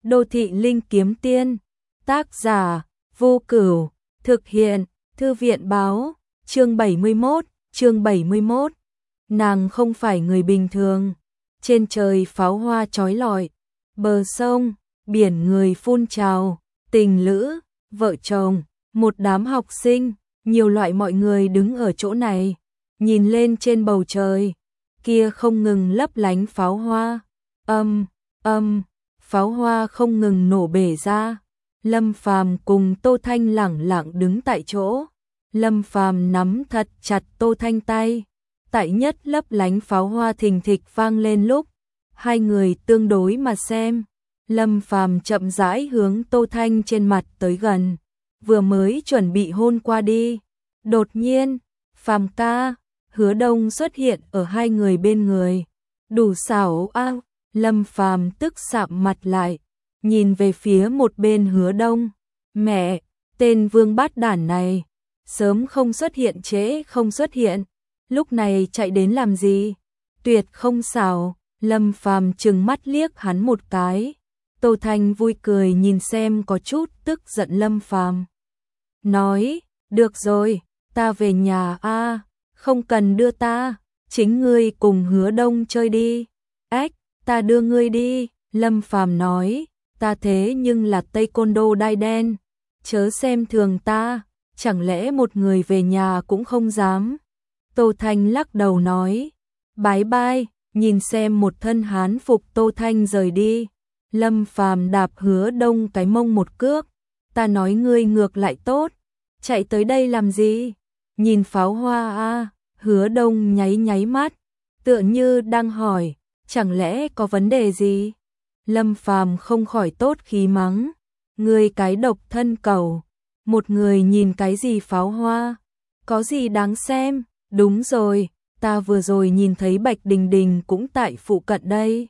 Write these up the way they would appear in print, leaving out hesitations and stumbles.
Đô thị linh kiếm tiên. Tác giả Vô Cửu. Thực hiện Thư viện báo. Chương 71. Nàng không phải người bình thường. Trên trời pháo hoa chói lọi, bờ sông, biển người phun trào, tình lữ, vợ chồng, một đám học sinh, nhiều loại mọi người đứng ở chỗ này, nhìn lên trên bầu trời, kia không ngừng lấp lánh pháo hoa. Pháo hoa không ngừng nổ bể ra. Lâm Phàm cùng Tô Thanh lẳng lặng đứng tại chỗ. Lâm Phàm nắm thật chặt Tô Thanh tay. Tại nhất lấp lánh pháo hoa thình thịch vang lên lúc, hai người tương đối mà xem. Lâm Phàm chậm rãi hướng Tô Thanh trên mặt tới gần, vừa mới chuẩn bị hôn qua đi. Đột nhiên, Phàm ca, Hứa Đông xuất hiện ở hai người bên người. Đủ xảo a. Lâm Phàm tức sạm mặt lại, nhìn về phía một bên Hứa Đông. Mẹ, tên vương bát đản này, sớm không xuất hiện trễ không xuất hiện, lúc này chạy đến làm gì? Tuyệt không xảo. Lâm Phàm trừng mắt liếc hắn một cái. Tô Thanh vui cười nhìn xem có chút tức giận Lâm Phàm. Nói, được rồi, ta về nhà a, không cần đưa ta, chính ngươi cùng Hứa Đông chơi đi. Ách, ta đưa ngươi đi. Lâm Phàm nói, ta thế nhưng là taekwondo đai đen, chớ xem thường ta, chẳng lẽ một người về nhà cũng không dám. Tô Thanh lắc đầu nói, bái bai, nhìn xem một thân hán phục Tô Thanh rời đi. Lâm Phàm đạp Hứa Đông cái mông một cước, ta nói ngươi ngược lại tốt, chạy tới đây làm gì? Nhìn pháo hoa a. Hứa Đông nháy mắt, tựa như đang hỏi, chẳng lẽ có vấn đề gì? Lâm Phàm không khỏi tốt khí mắng, ngươi cái độc thân cẩu, một người nhìn cái gì pháo hoa, có gì đáng xem? Đúng rồi, ta vừa rồi nhìn thấy Bạch Đình Đình cũng tại phụ cận đây.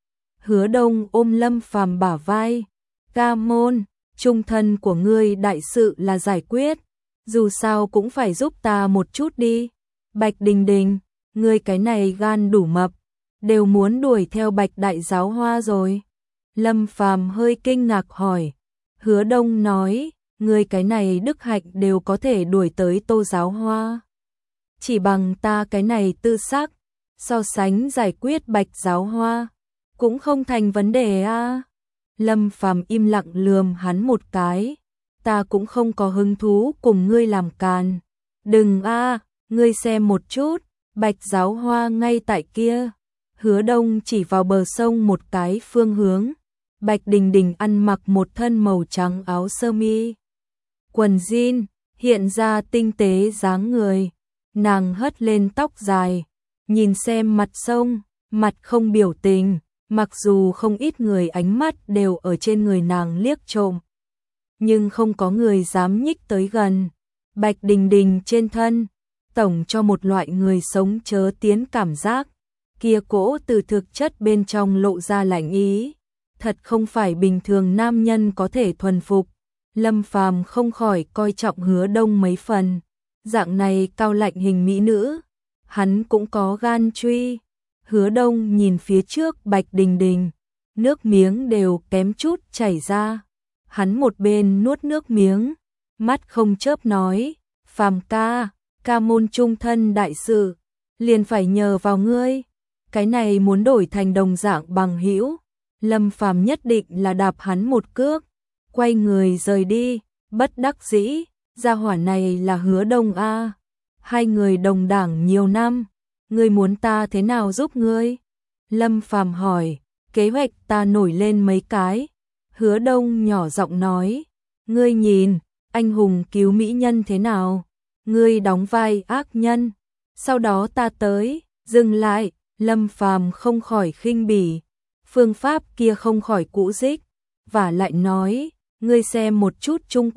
Hứa Đông ôm Lâm Phàm bả vai, ca môn, trung thân của ngươi đại sự là giải quyết, dù sao cũng phải giúp ta một chút đi. Bạch Đình Đình, ngươi cái này gan đủ mập, đều muốn đuổi theo Bạch Đại Giáo Hoa rồi. Lâm Phàm hơi kinh ngạc hỏi. Hứa Đông nói, ngươi cái này đức hạnh đều có thể đuổi tới Tô Giáo Hoa. Chỉ bằng ta cái này tư sắc, so sánh giải quyết Bạch Giáo Hoa, cũng không thành vấn đề a. Lâm Phàm im lặng lườm hắn một cái, ta cũng không có hứng thú cùng ngươi làm càn. Đừng a, ngươi xem một chút, Bạch Giáo Hoa ngay tại kia. Hứa Đông chỉ vào bờ sông một cái phương hướng. Bạch Đình Đình ăn mặc một thân màu trắng áo sơ mi, quần jean, hiện ra tinh tế dáng người. Nàng hất lên tóc dài, nhìn xem mặt sông, mặt không biểu tình, mặc dù không ít người ánh mắt đều ở trên người nàng liếc trộm, nhưng không có người dám nhích tới gần. Bạch Đình Đình trên thân, tổng cho một loại người sống chớ tiến cảm giác, kia cỗ từ thực chất bên trong lộ ra lạnh ý, thật không phải bình thường nam nhân có thể thuần phục. Lâm Phàm không khỏi coi trọng Hứa Đông mấy phần, dạng này cao lạnh hình mỹ nữ, hắn cũng có gan truy. Hứa Đông nhìn phía trước Bạch Đình Đình, nước miếng đều kém chút chảy ra. Hắn một bên nuốt nước miếng, mắt không chớp nói, Phàm ca, ca môn trung thân đại sự, liền phải nhờ vào ngươi, cái này muốn đổi thành đồng dạng bằng hữu. Lâm Phàm nhất định là đạp hắn một cước, quay người rời đi. Bất đắc dĩ, gia hỏa này là Hứa Đông a, hai người đồng đảng nhiều năm, ngươi muốn ta thế nào giúp ngươi? Lâm Phàm hỏi. Kế hoạch ta nổi lên mấy cái. Hứa Đông nhỏ giọng nói, ngươi nhìn, anh hùng cứu mỹ nhân thế nào? Ngươi đóng vai ác nhân, sau đó ta tới. Dừng lại. Lâm Phàm không khỏi khinh bỉ, phương pháp kia không khỏi cũ dích, và lại nói, ngươi xem một chút chung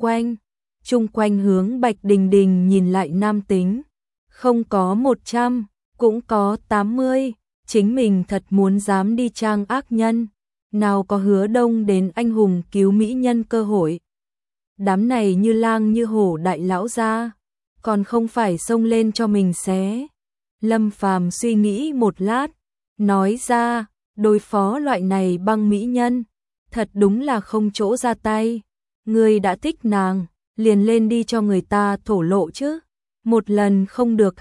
quanh hướng Bạch Đình Đình nhìn lại nam tính, không có 100, cũng có 80, chính mình thật muốn dám đi trang ác nhân, nào có Hứa Đông đến anh hùng cứu mỹ nhân cơ hội. Đám này như lang như hổ đại lão gia, còn không phải xông lên cho mình xé. Lâm Phàm suy nghĩ một lát, nói ra, đối phó loại này băng mỹ nhân, thật đúng là không chỗ ra tay. Ngươi đã thích nàng, liền lên đi cho người ta thổ lộ chứ. Một lần không được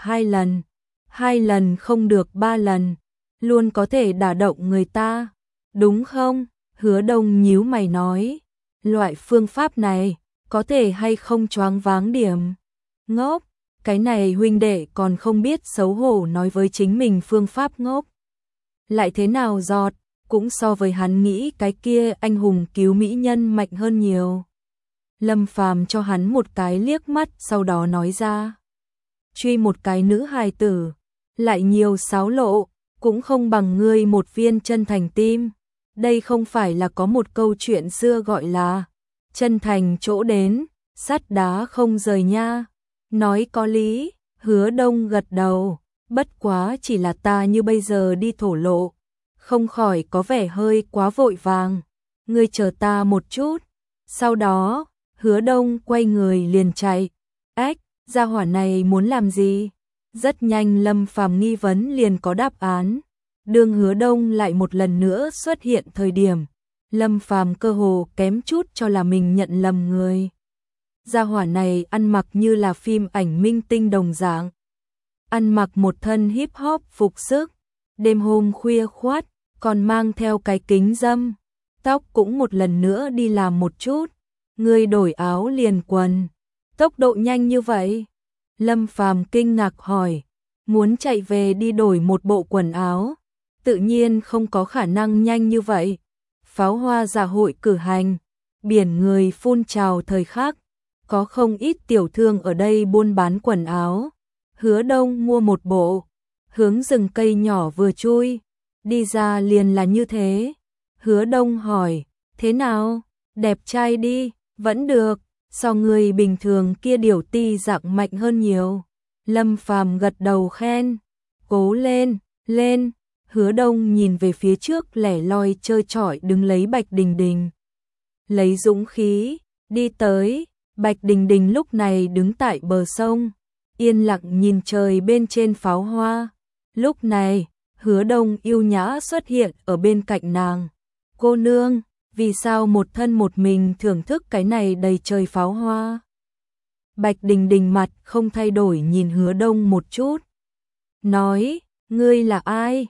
hai lần không được ba lần, luôn có thể đả động người ta, đúng không? Hứa Đông nhíu mày nói, loại phương pháp này có thể hay không choáng váng điểm. Ngốc, cái này huynh đệ còn không biết xấu hổ nói với chính mình phương pháp ngốc. Lại thế nào giọt, cũng so với hắn nghĩ cái kia anh hùng cứu mỹ nhân mạnh hơn nhiều. Lâm Phàm cho hắn một cái liếc mắt, sau đó nói ra, truy một cái nữ hài tử, lại nhiều xáo lộ, cũng không bằng ngươi một viên chân thành tim. Đây không phải là có một câu chuyện xưa gọi là chân thành chỗ đến, sắt đá không rời nha. Nói có lý, Hứa Đông gật đầu, bất quá chỉ là ta như bây giờ đi thổ lộ, không khỏi có vẻ hơi quá vội vàng. Ngươi chờ ta một chút. Sau đó, Hứa Đông quay người liền chạy. Ách, gia hỏa này muốn làm gì? Rất nhanh Lâm Phàm nghi vấn liền có đáp án. Đường Hứa Đông lại một lần nữa xuất hiện thời điểm, Lâm Phàm cơ hồ kém chút cho là mình nhận lầm người. Gia hỏa này ăn mặc như là phim ảnh minh tinh đồng dạng. Ăn mặc một thân hip hop phục sức, đêm hôm khuya khoắt, còn mang theo cái kính râm, tóc cũng một lần nữa đi làm một chút. Người đổi áo liền quần, tốc độ nhanh như vậy? Lâm Phàm kinh ngạc hỏi, muốn chạy về đi đổi một bộ quần áo, tự nhiên không có khả năng nhanh như vậy. Pháo hoa dạ hội cử hành, biển người phun trào thời khắc, có không ít tiểu thương ở đây buôn bán quần áo. Hứa Đông mua một bộ, hướng rừng cây nhỏ vừa chui, đi ra liền là như thế. Hứa Đông hỏi, thế nào, đẹp trai đi, vẫn được, so người bình thường kia điểu ti dạng mạnh hơn nhiều. Lâm Phàm gật đầu khen, cố lên, lên. Hứa Đông nhìn về phía trước lẻ loi trơ trọi đứng lấy Bạch Đình Đình. Lấy dũng khí, đi tới, Bạch Đình Đình lúc này đứng tại bờ sông, yên lặng nhìn trời bên trên pháo hoa. Lúc này, Hứa Đông yêu nhã xuất hiện ở bên cạnh nàng. Cô nương, vì sao một thân một mình thưởng thức cái này đầy trời pháo hoa? Bạch Đình Đình mặt không thay đổi nhìn Hứa Đông một chút. Nói, ngươi là ai?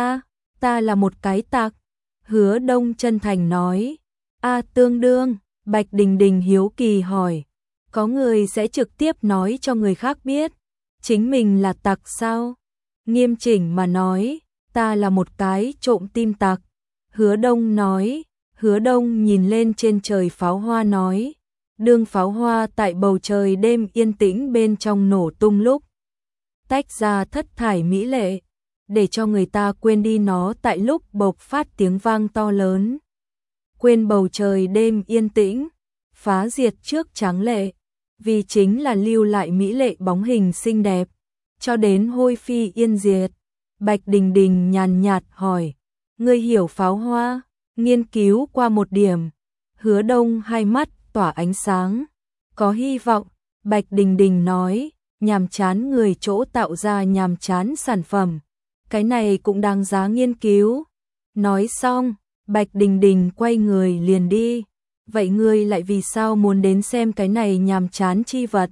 Ta là một cái tặc. Hứa Đông chân thành nói. Tương đương. Bạch Đình Đình hiếu kỳ hỏi. Có người sẽ trực tiếp nói cho người khác biết chính mình là tặc sao? Nghiêm chỉnh mà nói, ta là một cái trộm tim tặc. Hứa Đông nói. Hứa Đông nhìn lên trên trời pháo hoa nói. Đương pháo hoa tại bầu trời đêm yên tĩnh bên trong nổ tung lúc, tách ra thất thải mỹ lệ, để cho người ta quên đi nó tại lúc bộc phát tiếng vang to lớn. Quên bầu trời đêm yên tĩnh, phá diệt trước tráng lệ, vì chính là lưu lại mỹ lệ bóng hình xinh đẹp, cho đến hôi phi yên diệt. Bạch Đình Đình nhàn nhạt hỏi, ngươi hiểu pháo hoa, nghiên cứu qua một điểm. Hứa Đông hai mắt tỏa ánh sáng, có hy vọng. Bạch Đình Đình nói, nhàm chán người chỗ tạo ra nhàm chán sản phẩm, cái này cũng đáng giá nghiên cứu. Nói xong, Bạch Đình Đình quay người liền đi. Vậy ngươi lại vì sao muốn đến xem cái này nhàm chán chi vật?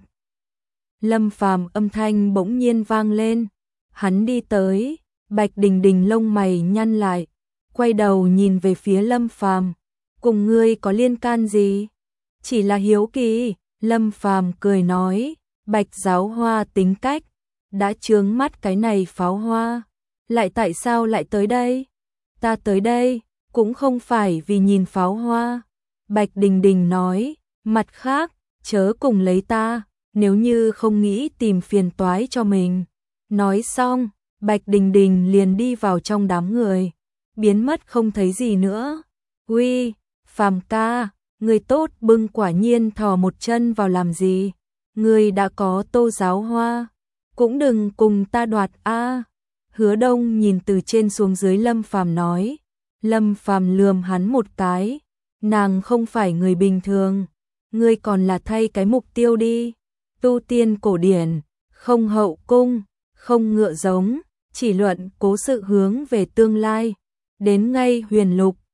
Lâm Phàm âm thanh bỗng nhiên vang lên. Hắn đi tới, Bạch Đình Đình lông mày nhăn lại, quay đầu nhìn về phía Lâm Phàm. Cùng ngươi có liên can gì? Chỉ là hiếu kỳ. Lâm Phàm cười nói, Bạch giáo hoa tính cách, đã chướng mắt cái này pháo hoa. Lại tại sao lại tới đây? Ta tới đây, cũng không phải vì nhìn pháo hoa. Bạch Đình Đình nói, mặt khác, chớ cùng lấy ta, nếu như không nghĩ tìm phiền toái cho mình. Nói xong, Bạch Đình Đình liền đi vào trong đám người, biến mất không thấy gì nữa. Uy, Phàm ca, người tốt bưng quả nhiên thò một chân vào làm gì? Người đã có Tô giáo hoa, cũng đừng cùng ta đoạt a. Hứa Đông nhìn từ trên xuống dưới Lâm Phàm nói. Lâm Phàm lườm hắn một cái, nàng không phải người bình thường, ngươi còn là thay cái mục tiêu đi. Tu tiên cổ điển, không hậu cung, không ngựa giống, chỉ luận cố sự hướng về tương lai, đến ngay huyền lục,